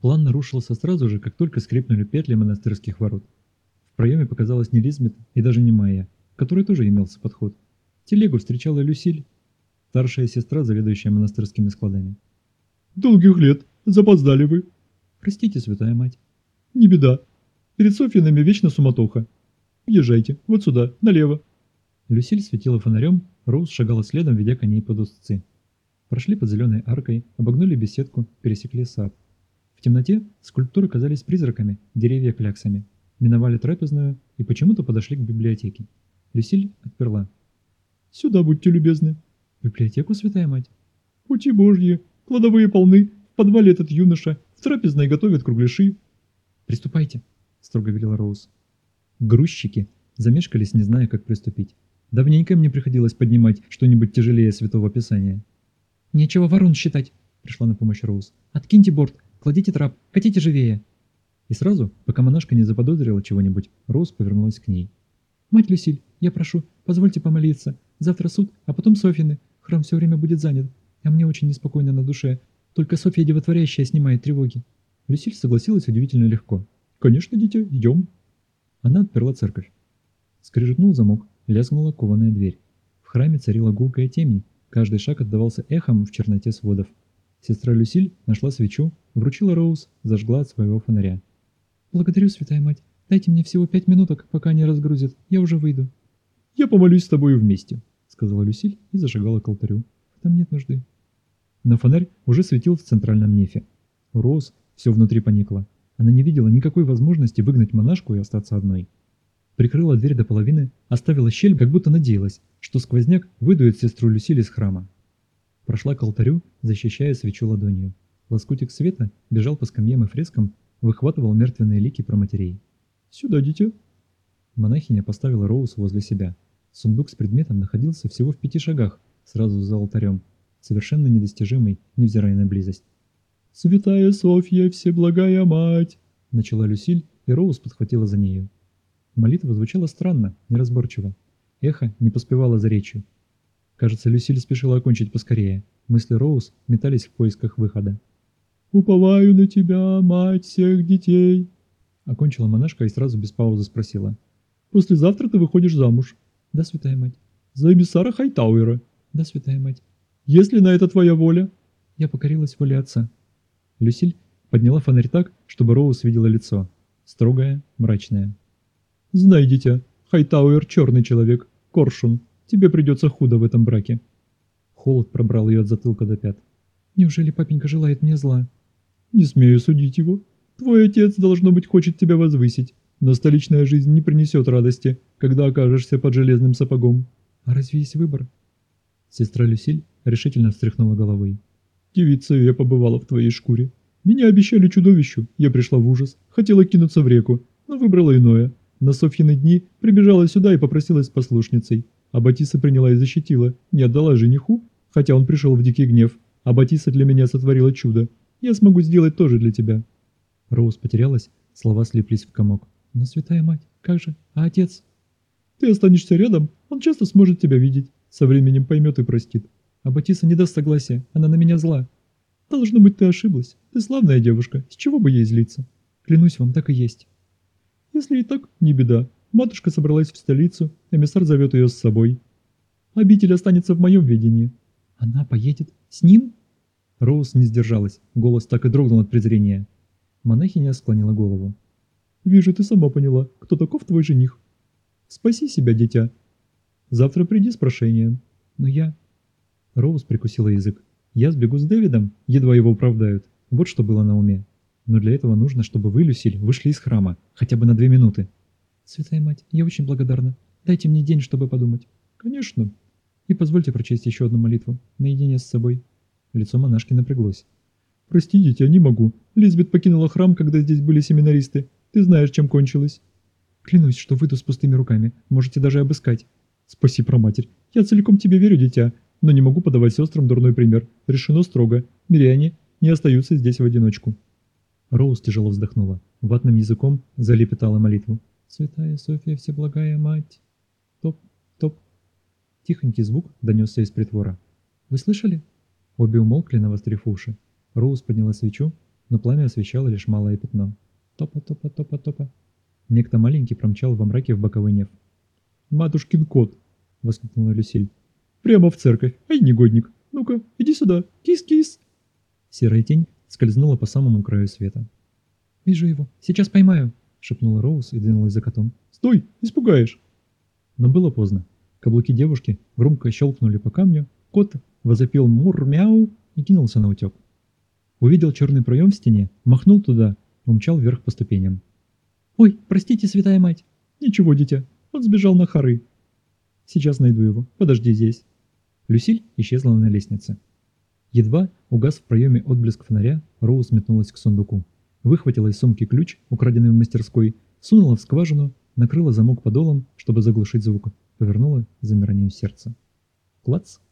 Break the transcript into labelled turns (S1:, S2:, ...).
S1: План нарушился сразу же, как только скрипнули петли монастырских ворот. В проеме показалась не Лизбет и даже не Майя, к которой тоже имелся подход. Телегу встречала Люсиль, старшая сестра, заведующая монастырскими складами.
S2: «Долгих лет! Запоздали вы!»
S1: «Простите, святая мать».
S2: «Не беда. Перед Софьинами вечно суматоха. Езжайте, вот сюда, налево».
S1: Люсиль светила фонарем, Роуз шагала следом, ведя коней под узцы. Прошли под зеленой аркой, обогнули беседку, пересекли сад. В темноте скульптуры казались призраками, деревья кляксами. Миновали трапезную и почему-то подошли к библиотеке. Люсиль отперла.
S2: «Сюда будьте любезны».
S1: «В библиотеку, святая мать?»
S2: «Пути божьи, кладовые полны, в подвале этот юноша, в трапезной готовят кругляши».
S1: «Приступайте», — строго велела Роуз. Грузчики замешкались, не зная, как приступить. Давненько мне приходилось поднимать что-нибудь тяжелее Святого Писания. «Нечего ворон считать», — пришла на помощь Роуз. «Откиньте борт, кладите трап, катите живее». И сразу, пока монашка не заподозрила чего-нибудь, Роуз повернулась к ней. «Мать Люсиль, я прошу, позвольте помолиться. Завтра суд, а потом Софьины. Храм все время будет занят, а мне очень неспокойно на душе. Только Софья Девотворящая снимает тревоги». Люсиль согласилась удивительно легко.
S2: «Конечно, дитя, идем».
S1: Она отперла церковь. Скрежетнул замок, лязгнула кованая дверь. В храме царила гулкая темень, каждый шаг отдавался эхом в черноте сводов. Сестра Люсиль нашла свечу, вручила Роуз, зажгла от своего фонаря. «Благодарю, святая мать. Дайте мне всего 5 минуток, пока они разгрузят. Я уже выйду».
S2: «Я помолюсь с тобой вместе»,
S1: — сказала Люсиль и зашагала к алтарю. «В этом нет нужды». Но фонарь уже светил в центральном нефе. У Роуз все внутри поникло. Она не видела никакой возможности выгнать монашку и остаться одной. Прикрыла дверь до половины, оставила щель, как будто надеялась, что сквозняк выдует сестру Люсиль из храма. Прошла к алтарю, защищая свечу ладонью. Лоскутик света бежал по скамьям и фрескам, выхватывал мертвенные лики проматерей.
S2: «Сюда, дитя».
S1: Монахиня поставила Роуз возле себя. Сундук с предметом находился всего в 5 шагах, сразу за алтарем, совершенно недостижимый, невзирая на близость.
S2: «Святая Софья, Всеблагая Мать!»
S1: — начала Люсиль, и Роуз подхватила за нею. Молитва звучала странно, неразборчиво. Эхо не поспевало за речью. Кажется, Люсиль спешила окончить поскорее. Мысли Роуз метались в поисках выхода.
S2: «Уповаю на тебя, мать всех детей!»
S1: Окончила монашка и сразу без паузы спросила.
S2: «Послезавтра ты выходишь замуж?»
S1: «Да, святая мать».
S2: «За эмиссара Хайтауэра?»
S1: «Да, святая мать».
S2: «Если на это твоя воля?»
S1: Я покорилась воле отца. Люсиль подняла фонарь так, чтобы Роуз видела лицо. Строгое, мрачное.
S2: «Знай, дитя, Хайтауэр черный человек, коршун. Тебе придется худо в этом браке».
S1: Холод пробрал ее от затылка до пят. «Неужели папенька желает мне зла?»
S2: «Не смею судить его. Твой отец, должно быть, хочет тебя возвысить, но столичная жизнь не принесет радости, когда окажешься под железным сапогом».
S1: «А разве есть выбор?» Сестра Люсиль решительно встряхнула головой.
S2: «Девица, я побывала в твоей шкуре. Меня обещали чудовищу, я пришла в ужас, хотела кинуться в реку, но выбрала иное. На Софьины дни прибежала сюда и попросилась послушницей. А Батиса приняла и защитила, не отдала жениху, хотя он пришел в дикий гнев. А Батиса для меня сотворила чудо. Я смогу сделать тоже для тебя».
S1: Роуз потерялась, слова слиплись в комок. «Но, святая мать, как же? А отец?»
S2: «Ты останешься рядом, он часто сможет тебя видеть. Со временем поймет и простит.
S1: А Батиса не даст согласия, она на меня зла».
S2: «Должно быть, ты ошиблась. Ты славная девушка, с чего бы ей злиться?»
S1: «Клянусь вам, так и есть».
S2: «Если и так, не беда. Матушка собралась в столицу, эмиссар зовет ее с собой. Обитель останется в моем ведении».
S1: «Она поедет с ним?» Роуз не сдержалась, голос так и дрогнул от презрения. Монахиня склонила голову.
S2: «Вижу, ты сама поняла, кто таков твой жених. Спаси себя, дитя. Завтра приди с прошением».
S1: «Но я...» Роуз прикусила язык. «Я сбегу с Дэвидом, едва его оправдают. Вот что было на уме. Но для этого нужно, чтобы вы, Люсиль, вышли из храма, хотя бы на 2 минуты». «Святая мать, я очень благодарна. Дайте мне день, чтобы подумать».
S2: «Конечно».
S1: «И позвольте прочесть еще одну молитву, наедине с собой». Лицо монашки напряглось.
S2: «Прости, дитя, не могу. Лизбет покинула храм, когда здесь были семинаристы. Ты знаешь, чем кончилось».
S1: «Клянусь, что выйду с пустыми руками. Можете даже обыскать».
S2: «Спаси, проматерь. Я целиком тебе верю, дитя, но не могу подавать сестрам дурной пример. Решено строго. Миряне не остаются здесь в одиночку».
S1: Роуз тяжело вздохнула. Ватным языком залепетала молитву. «Святая Софья, Всеблагая Мать». Топ, топ. Тихонький звук донесся из притвора. «Вы слышали?» Обе умолкли, навострив уши. Роуз подняла свечу, но пламя освещало лишь малое пятно. Топа-топа-топа-топа. Некто маленький промчал во мраке в боковой неф.
S2: «Матушкин кот!»
S1: — воскликнула Люсиль.
S2: «Прямо в церковь! Ай, негодник! Ну-ка, иди сюда! Кис-кис!»
S1: Серая тень скользнула по самому краю света. «Вижу его! Сейчас поймаю!» — шепнула Роуз и двинулась за котом.
S2: «Стой! Испугаешь!»
S1: Но было поздно. Каблуки девушки громко щелкнули по камню, кот возопил «мур-мяу» и кинулся на утек. Увидел черный проем в стене, махнул туда и умчал вверх по ступеням. «Ой, простите, святая мать!»
S2: «Ничего, дитя, он сбежал на хоры!»
S1: «Сейчас найду его, подожди здесь!» Люсиль исчезла на лестнице. Едва угас в проеме отблеск фонаря, Роуз метнулась к сундуку. Выхватила из сумки ключ, украденный в мастерской, сунула в скважину, накрыла замок подолом, чтобы заглушить звук, повернула с замиранием сердца. Клац!